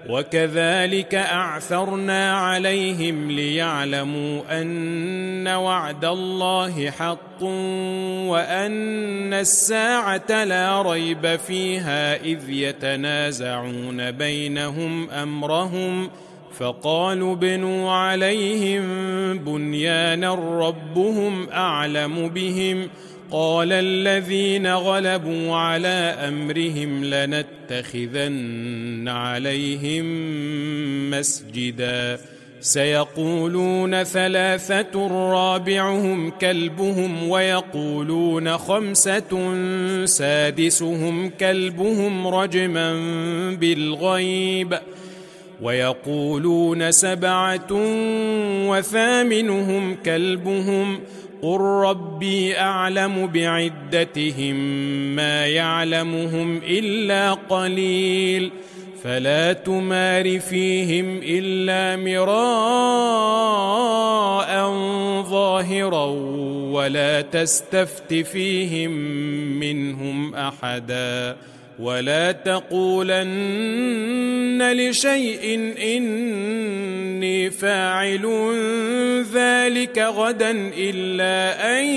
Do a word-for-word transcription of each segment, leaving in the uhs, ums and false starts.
وكذلك أعثرنا عليهم ليعلموا أن وعد الله حق وأن الساعة لا ريب فيها إذ يتنازعون بينهم أمرهم فقالوا ابنوا عليهم بنيانا ربهم أعلم بهم قال الذين غلبوا على أمرهم لنتخذن عليهم مسجدا سيقولون ثلاثة رابعهم كلبهم ويقولون خمسة سادسهم كلبهم رجما بالغيب ويقولون سبعة وثامنهم كلبهم قل ربي أعلم بعدتهم ما يعلمهم إلا قليل فلا تمار فيهم إلا مراء ظاهرا ولا تستفت فيهم منهم أحدا ولا تقولن لشيء إني فاعل ذلك غدا إلا أن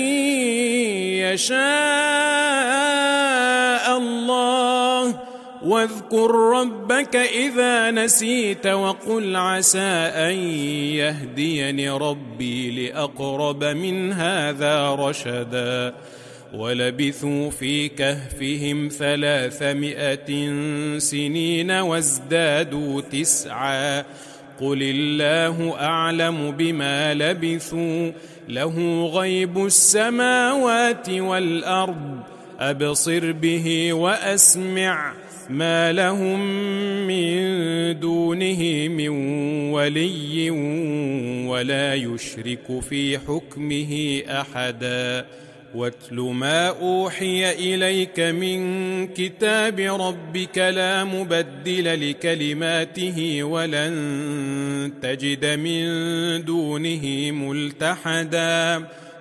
يشاء الله واذكر ربك إذا نسيت وقل عسى أن يهديني ربي لأقرب من هذا رشدا ولبثوا في كهفهم ثلاثمائة سنين وازدادوا تسعا قل الله أعلم بما لبثوا له غيب السماوات والأرض أبصر به وأسمع ما لهم من دونه من ولي ولا يشرك في حكمه أحدا واتل ما أوحي إليك من كتاب ربك لا مبدل لكلماته ولن تجد من دونه ملتحدا